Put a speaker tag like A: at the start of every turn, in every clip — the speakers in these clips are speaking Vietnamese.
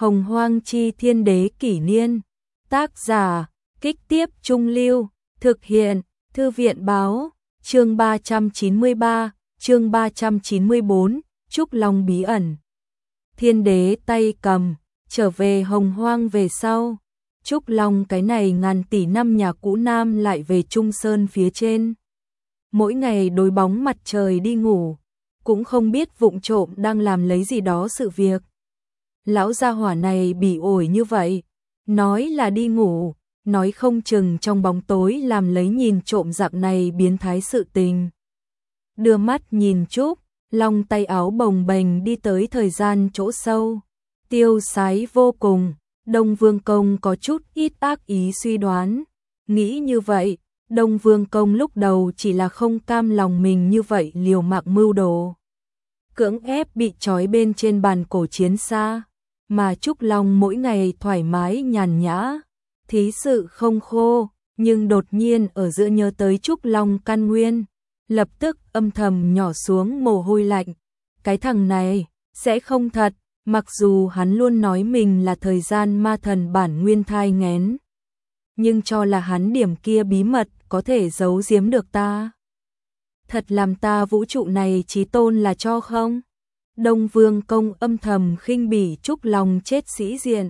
A: Hồng Hoang Chi Thiên Đế Kỷ Niên. Tác giả, Kích Tiếp Trung Lưu. Thực hiện, Thư viện Báo. Chương 393, chương 394, Trúc Long bí ẩn. Thiên Đế tay cầm, trở về Hồng Hoang về sau. Trúc Long cái này ngàn tỷ năm nhà cũ nam lại về Trung Sơn phía trên. Mỗi ngày đối bóng mặt trời đi ngủ, cũng không biết vụng trộm đang làm lấy gì đó sự việc. Lão gia hỏa này bỉ ổi như vậy, nói là đi ngủ, nói không chừng trong bóng tối làm lấy nhìn trộm dạng này biến thái sự tình. Đưa mắt nhìn Trúc Long tay áo bồng bềnh đi tới thời gian chỗ sâu, tiêu sái vô cùng. Đông Vương Công có chút ít ác ý suy đoán, nghĩ như vậy, Đông Vương Công lúc đầu chỉ là không cam lòng mình như vậy liều mạng mưu đồ, cưỡng ép bị trói bên trên bàn cổ chiến xa, mà Trúc Long mỗi ngày thoải mái nhàn nhã, thí sự không khô, nhưng đột nhiên ở giữa nhớ tới Trúc Long căn nguyên, lập tức âm thầm nhỏ xuống mồ hôi lạnh, cái thằng này sẽ không thật. Mặc dù hắn luôn nói mình là thời gian ma thần bản nguyên thai nghén, nhưng cho là hắn điểm kia bí mật có thể giấu giếm được ta. Thật làm ta vũ trụ này chí tôn là cho không? Đông Vương Công âm thầm khinh bỉ Trúc Long chết sĩ diện.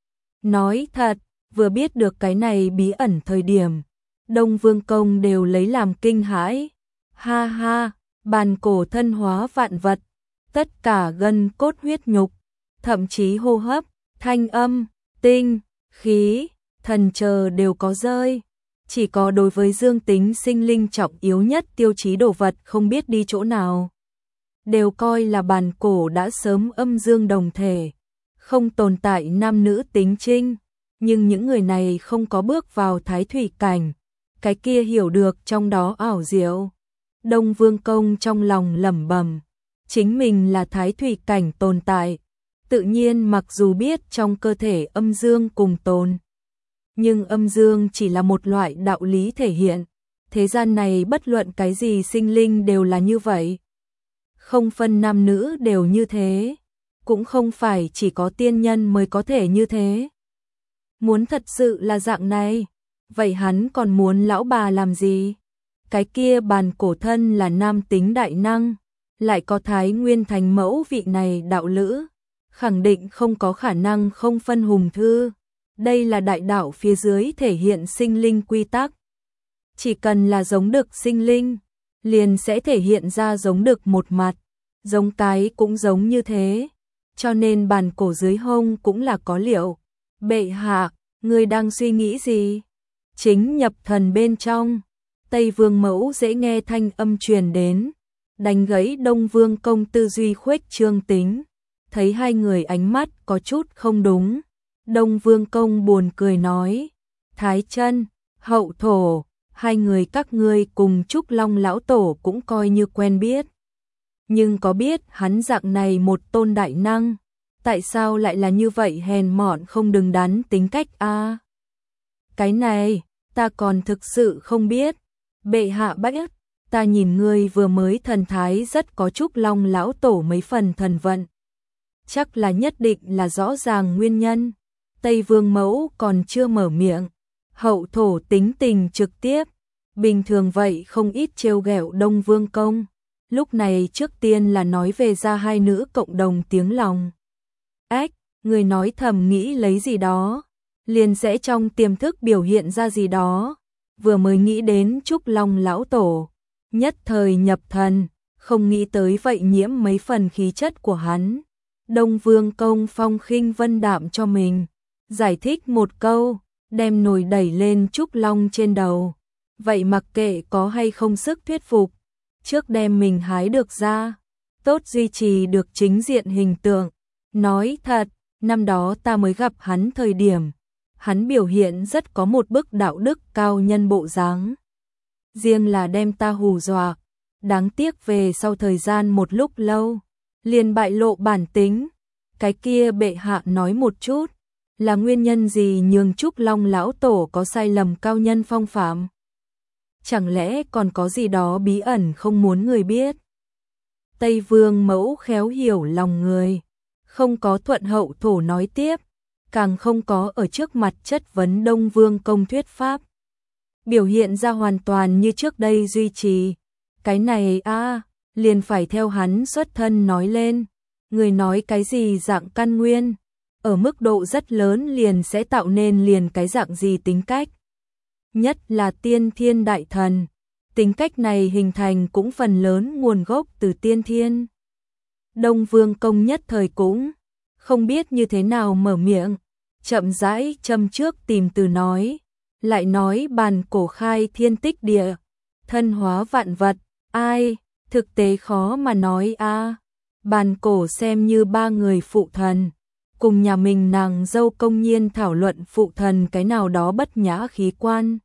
A: Nói thật, vừa biết được cái này bí ẩn thời điểm, Đông Vương Công đều lấy làm kinh hãi. Ha ha, bàn cổ thân hóa vạn vật, tất cả gân cốt huyết nhục, thậm chí hô hấp, thanh âm, tinh, khí, thần chờ đều có rơi. Chỉ có đối với dương tính sinh linh trọng yếu nhất tiêu chí đồ vật không biết đi chỗ nào. Đều coi là bàn cổ đã sớm âm dương đồng thể, không tồn tại nam nữ tính trinh. Nhưng những người này không có bước vào thái thủy cảnh, cái kia hiểu được trong đó ảo diệu. Đông Vương Công trong lòng lẩm bẩm, chính mình là thái thủy cảnh tồn tại. Tự nhiên mặc dù biết trong cơ thể âm dương cùng tồn, nhưng âm dương chỉ là một loại đạo lý thể hiện. Thế gian này bất luận cái gì sinh linh đều là như vậy. Không phân nam nữ đều như thế. Cũng không phải chỉ có tiên nhân mới có thể như thế. Muốn thật sự là dạng này, vậy hắn còn muốn lão bà làm gì? Cái kia bàn cổ thân là nam tính đại năng, lại có Thái Nguyên Thành mẫu vị này đạo lữ. Khẳng định không có khả năng không phân hùng thư. Đây là đại đạo phía dưới thể hiện sinh linh quy tắc. Chỉ cần là giống đực sinh linh, liền sẽ thể hiện ra giống đực một mặt, giống cái cũng giống như thế. Cho nên bàn cổ dưới hông cũng là có liệu. Bệ hạ, ngươi đang suy nghĩ gì? Chính nhập thần bên trong, Tây Vương Mẫu dễ nghe thanh âm truyền đến, đánh gãy Đông Vương Công tư duy khuếch trương tính. Thấy hai người ánh mắt có chút không đúng, Đông Vương Công buồn cười nói, Thái Chân, Hậu Thổ, hai người các ngươi cùng Trúc Long lão tổ cũng coi như quen biết. Nhưng có biết hắn dạng này một tôn đại năng, tại sao lại là như vậy hèn mọn không đứng đắn tính cách a? Cái này, ta còn thực sự không biết. Bệ hạ bách, ta nhìn ngươi vừa mới thần thái rất có Trúc Long lão tổ mấy phần thần vận. Chắc là nhất định là rõ ràng nguyên nhân. Tây Vương Mẫu còn chưa mở miệng, Hậu Thổ tính tình trực tiếp, bình thường vậy không ít trêu ghẹo Đông Vương Công. Lúc này trước tiên là nói về ra hai nữ cộng đồng tiếng lòng. Ách, người nói thầm nghĩ lấy gì đó, liền sẽ trong tiềm thức biểu hiện ra gì đó. Vừa mới nghĩ đến Trúc Long lão tổ, nhất thời nhập thần, không nghĩ tới vậy nhiễm mấy phần khí chất của hắn. Đông Vương Công phong khinh vân đạm cho mình, giải thích một câu, đem nồi đẩy lên Trúc Long trên đầu. Vậy mặc kệ có hay không sức thuyết phục, trước đem mình hái được ra, tốt duy trì được chính diện hình tượng. Nói thật, năm đó ta mới gặp hắn thời điểm, hắn biểu hiện rất có một bức đạo đức cao nhân bộ dáng. Riêng là đem ta hù dọa, đáng tiếc về sau thời gian một lúc lâu, liền bại lộ bản tính. Cái kia bệ hạ nói một chút, là nguyên nhân gì nhường Trúc Long lão tổ có sai lầm cao nhân phong phạm? Chẳng lẽ còn có gì đó bí ẩn không muốn người biết? Tây Vương Mẫu khéo hiểu lòng người, không có thuận hậu thổ nói tiếp, càng không có ở trước mặt chất vấn Đông Vương Công thuyết pháp. Biểu hiện ra hoàn toàn như trước đây duy trì. Cái này liền phải theo hắn xuất thân nói lên. Người nói cái gì dạng căn nguyên, ở mức độ rất lớn liền sẽ tạo nên liền cái dạng gì tính cách. Nhất là tiên thiên đại thần, tính cách này hình thành cũng phần lớn nguồn gốc từ tiên thiên. Đông Vương Công nhất thời cũng không biết như thế nào mở miệng, chậm rãi châm trước tìm từ nói, lại nói bàn cổ khai thiên tích địa, thân hóa vạn vật, ai, thực tế khó mà nói Bàn cổ xem như ba người phụ thần, cùng nhà mình nàng dâu công nhiên thảo luận phụ thần cái nào đó bất nhã khí quan.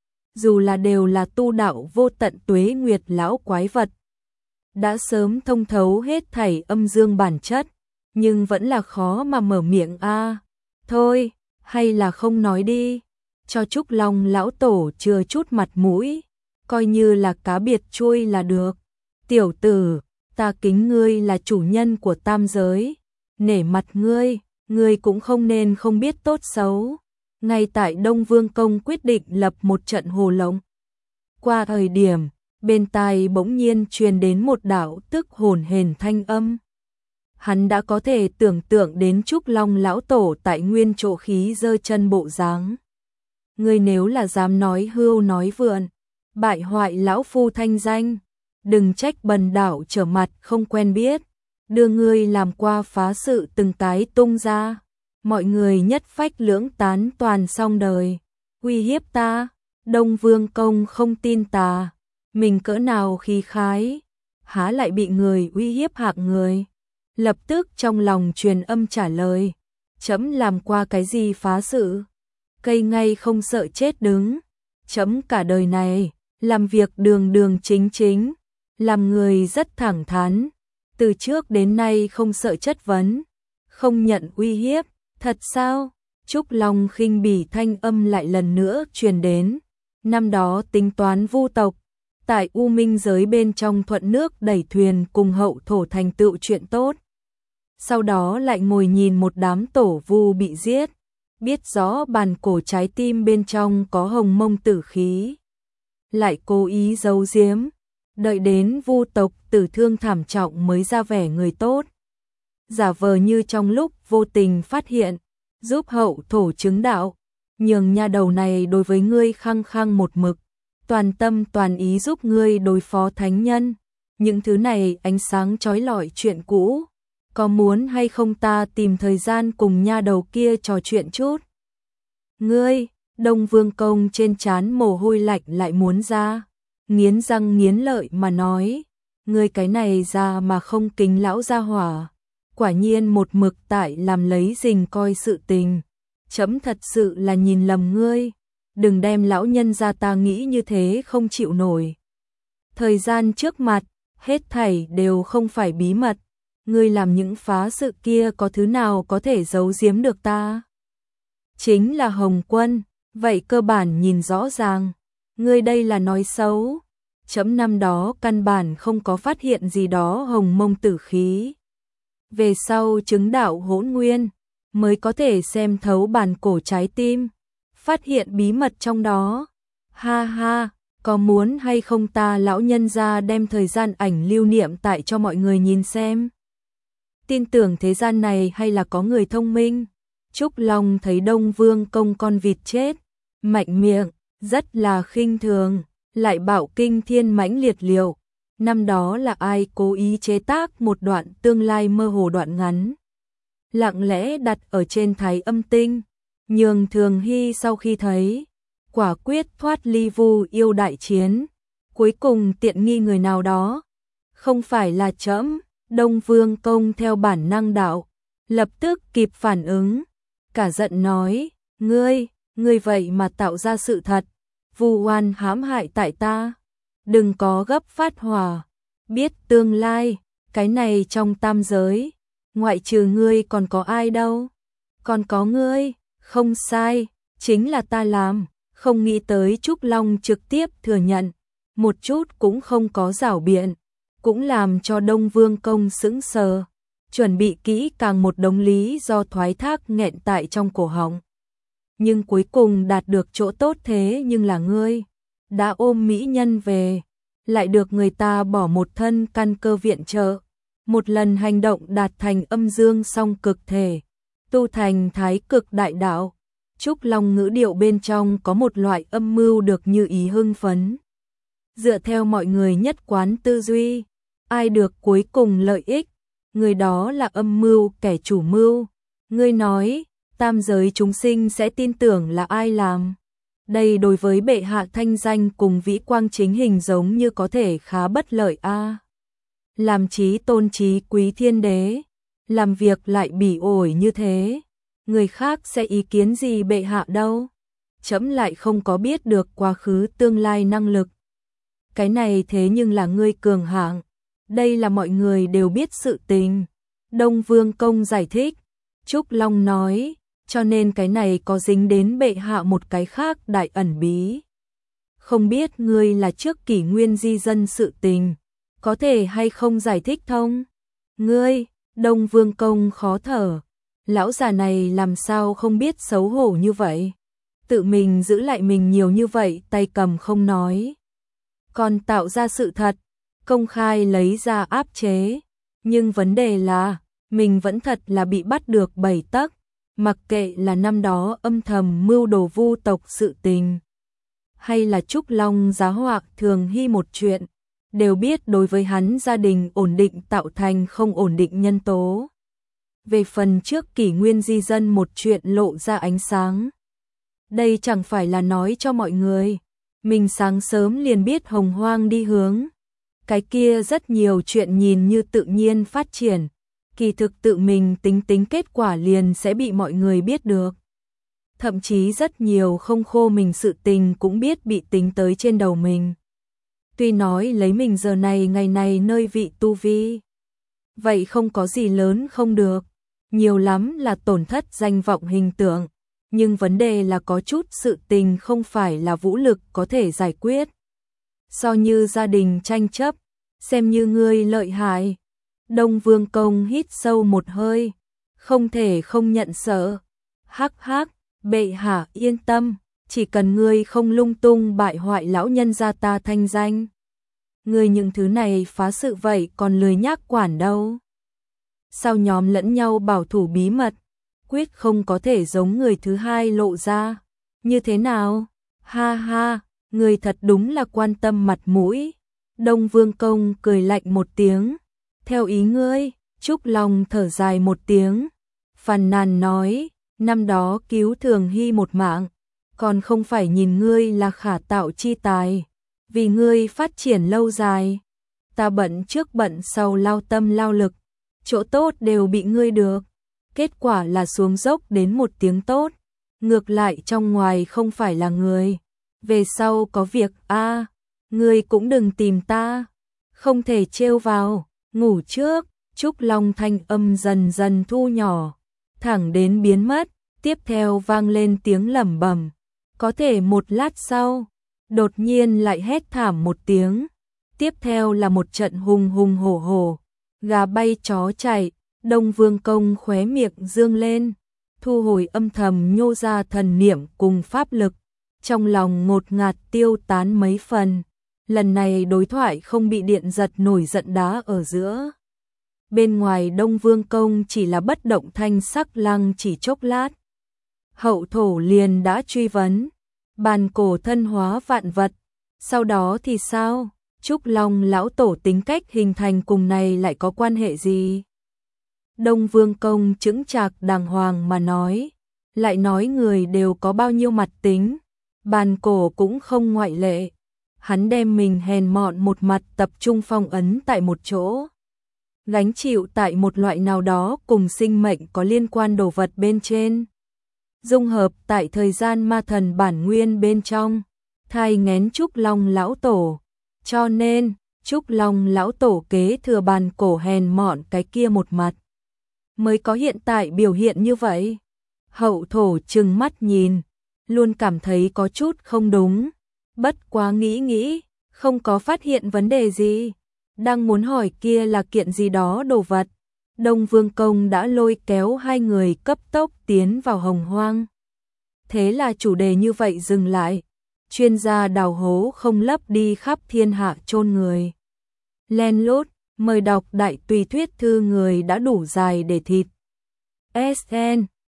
A: Dù là đều là tu đạo vô tận tuế nguyệt lão quái vật, đã sớm thông thấu hết thảy âm dương bản chất, nhưng vẫn là khó mà mở miệng thôi, hay là không nói đi, cho Trúc Long lão tổ chừa chút mặt mũi, coi như là cá biệt chui là được. Tiểu tử, ta kính ngươi là chủ nhân của tam giới, nể mặt ngươi cũng không nên không biết tốt xấu. Ngay tại Đông Vương Công quyết định lập một trận hồ lộng. Qua thời điểm, bên tai bỗng nhiên truyền đến một đạo tức hồn hển thanh âm. Hắn đã có thể tưởng tượng đến Trúc Long lão tổ tại nguyên chỗ khí giơ chân bộ dáng. Ngươi nếu là dám nói hưu nói vượn, bại hoại lão phu thanh danh, đừng trách bần đạo trở mặt không quen biết, đưa ngươi làm qua phá sự từng tái tung ra, mọi người nhất phách lưỡng tán toàn xong đời, uy hiếp ta. Đông Vương Công không tin ta, mình cỡ nào khí khái, há lại bị người uy hiếp hạng người. Lập tức trong lòng truyền âm trả lời, chấm làm qua cái gì phá sự, cây ngay không sợ chết đứng, chấm cả đời này làm việc đường đường chính chính, làm người rất thẳng thắn, từ trước đến nay không sợ chất vấn, không nhận uy hiếp. Thật sao? Trúc Long khinh bỉ thanh âm lại lần nữa truyền đến. Năm đó tính toán vu tộc, tại U Minh giới bên trong thuận nước đẩy thuyền cùng hậu thổ thành tựu chuyện tốt. Sau đó lại ngồi nhìn một đám tổ vu bị giết, biết rõ bàn cổ trái tim bên trong có hồng mông tử khí, lại cố ý giấu giếm, đợi đến vu tộc tử thương thảm trọng mới ra vẻ người tốt. Giả vờ như trong lúc vô tình phát hiện, giúp hậu thổ chứng đạo, nhường nha đầu này đối với ngươi khăng khăng một mực, toàn tâm toàn ý giúp ngươi đối phó thánh nhân. Những thứ này ánh sáng chói lọi chuyện cũ, có muốn hay không ta tìm thời gian cùng nha đầu kia trò chuyện chút? Ngươi, Đông Vương Công trên trán mồ hôi lạnh lại muốn ra, nghiến răng nghiến lợi mà nói, ngươi cái này ra mà không kính lão gia hỏa, quả nhiên một mực tại làm lấy rình coi sự tình, chấm thật sự là nhìn lầm ngươi, đừng đem lão nhân gia ta nghĩ như thế không chịu nổi. Thời gian trước mặt, hết thảy đều không phải bí mật, ngươi làm những phá sự kia có thứ nào có thể giấu giếm được ta? Chính là Hồng Quân, vậy cơ bản nhìn rõ ràng, ngươi đây là nói xấu, chấm năm đó căn bản không có phát hiện gì đó hồng mông tử khí. Về sau chứng đạo hỗn nguyên, mới có thể xem thấu bàn cổ trái tim, phát hiện bí mật trong đó. Ha ha, có muốn hay không ta lão nhân gia đem thời gian ảnh lưu niệm tại cho mọi người nhìn xem? Tin tưởng thế gian này hay là có người thông minh. Trúc Long thấy Đông Vương Công con vịt chết, mạnh miệng, rất là khinh thường, lại bạo kinh thiên mãnh liệt liệu. Năm đó là ai cố ý chế tác một đoạn tương lai mơ hồ đoạn ngắn, lặng lẽ đặt ở trên thái âm tinh, nhường Thường Hy sau khi thấy, quả quyết thoát ly vu yêu đại chiến, cuối cùng tiện nghi người nào đó, không phải là trẫm. Đông Vương Công theo bản năng đạo, lập tức kịp phản ứng, cả giận nói, ngươi vậy mà tạo ra sự thật, vu oan hãm hại tại ta, đừng có gấp phát hỏa, biết tương lai, cái này trong tam giới, ngoại trừ ngươi còn có ai đâu, còn có ngươi, không sai, chính là ta làm. Không nghĩ tới Trúc Long trực tiếp thừa nhận, một chút cũng không có giảo biện, cũng làm cho Đông Vương Công sững sờ. chuẩn bị kỹ càng một đống lý do thoái thác nghẹn tại trong cổ họng. Nhưng cuối cùng đạt được chỗ tốt thế nhưng là ngươi đã ôm mỹ nhân về, lại được người ta bỏ một thân căn cơ viện trợ, một lần hành động đạt thành âm dương song cực thể, tu thành thái cực đại đạo. Trúc Long ngữ điệu bên trong có một loại âm mưu được như ý hưng phấn. Dựa theo mọi người nhất quán tư duy, ai được cuối cùng lợi ích, người đó là âm mưu kẻ chủ mưu. Ngươi nói, tam giới chúng sinh sẽ tin tưởng là ai làm? Đây đối với bệ hạ thanh danh cùng vĩ quang chính hình giống như có thể khá bất lợi a. Làm chí tôn trí quý thiên đế, làm việc lại bỉ ổi như thế, người khác sẽ ý kiến gì bệ hạ đâu? Trẫm lại không có biết được quá khứ tương lai năng lực. Cái này thế nhưng là ngươi cường hạng, đây là mọi người đều biết sự tình. Đông Vương Công giải thích, Trúc Long nói, cho nên cái này có dính đến bệ hạ một cái khác đại ẩn bí. Không biết ngươi là trước kỷ nguyên di dân sự tình, có thể hay không giải thích thông? Ngươi, Đông Vương Công khó thở, lão già này làm sao không biết xấu hổ như vậy? Tự mình giữ lại mình nhiều như vậy tay cầm không nói. Còn tạo ra sự thật, công khai lấy ra áp chế. Nhưng vấn đề là, mình vẫn thật là bị bắt được 7 tấc, mặc kệ là năm đó âm thầm mưu đồ vu tộc sự tình. Hay là Trúc Long giá họa Thường Hy một chuyện, đều biết đối với hắn gia đình ổn định tạo thành không ổn định nhân tố. Về phần trước kỷ nguyên di dân một chuyện lộ ra ánh sáng. Đây chẳng phải là nói cho mọi người, mình sáng sớm liền biết hồng hoang đi hướng. Cái kia rất nhiều chuyện nhìn như tự nhiên phát triển, kỳ thực tự mình tính kết quả liền sẽ bị mọi người biết được. Thậm chí rất nhiều không khô mình sự tình cũng biết bị tính tới trên đầu mình. Tuy nói lấy mình giờ này ngày này nơi vị tu vi, vậy không có gì lớn không được, nhiều lắm là tổn thất danh vọng hình tượng. Nhưng vấn đề là có chút sự tình không phải là vũ lực có thể giải quyết. So như gia đình tranh chấp, xem như ngươi lợi hại. Đông Vương Công hít sâu một hơi, không thể không nhận sợ. Hắc hắc, bệ hạ yên tâm, chỉ cần ngươi không lung tung bại hoại lão nhân gia ta thanh danh. Ngươi những thứ này phá sự vậy còn lười nhác quản đâu. Sao nhóm lẫn nhau bảo thủ bí mật, quyết không có thể giống người thứ hai lộ ra. Như thế nào? Ha ha, người thật đúng là quan tâm mặt mũi. Đông Vương Công cười lạnh một tiếng. Theo ý ngươi, Trúc Long thở dài một tiếng. Phàn nàn nói, năm đó cứu Thường Hy một mạng, còn không phải nhìn ngươi là khả tạo chi tài. Vì ngươi phát triển lâu dài, ta bận trước bận sau lao tâm lao lực, chỗ tốt đều bị ngươi được. Kết quả là xuống dốc đến một tiếng tốt, ngược lại trong ngoài không phải là người. Về sau có việc ngươi cũng đừng tìm ta, không thể trêu vào, ngủ trước. Trúc Long thanh âm dần dần thu nhỏ, thẳng đến biến mất, tiếp theo vang lên tiếng lẩm bẩm. Có thể một lát sau, đột nhiên lại hét thảm một tiếng, tiếp theo là một trận hùng hùng hổ hổ, gà bay chó chạy. Đông Vương Công khóe miệng dương lên, thu hồi âm thầm nhô ra thần niệm cùng pháp lực, trong lòng ngột ngạt tiêu tán mấy phần. Lần này đối thoại không bị điện giật nổi giận đá ở giữa. Bên ngoài Đông Vương Công chỉ là bất động thanh sắc lăng chỉ chốc lát. Hậu thổ liền đã truy vấn, bàn cổ thân hóa vạn vật, sau đó thì sao? Trúc Long lão tổ tính cách hình thành cùng này lại có quan hệ gì? Đông Vương Công chững chạc đàng hoàng mà nói, lại nói người đều có bao nhiêu mặt tính, bàn cổ cũng không ngoại lệ. Hắn đem mình hèn mọn một mặt tập trung phong ấn tại một chỗ, gánh chịu tại một loại nào đó cùng sinh mệnh có liên quan đồ vật bên trên, dung hợp tại thời gian ma thần bản nguyên bên trong, thai nghén Trúc Long lão tổ. Cho nên, Trúc Long lão tổ kế thừa bàn cổ hèn mọn cái kia một mặt, mới có hiện tại biểu hiện như vậy. Hậu thổ trừng mắt nhìn, luôn cảm thấy có chút không đúng, bất quá nghĩ, không có phát hiện vấn đề gì, đang muốn hỏi kia là kiện gì đó đồ vật, Đông Vương Công đã lôi kéo hai người cấp tốc tiến vào Hồng Hoang. Thế là chủ đề như vậy dừng lại. Chuyên gia đào hố không lấp đi khắp thiên hạ chôn người. Len lút, mời đọc đại tùy thuyết thư người đã đủ dài để thịt. SN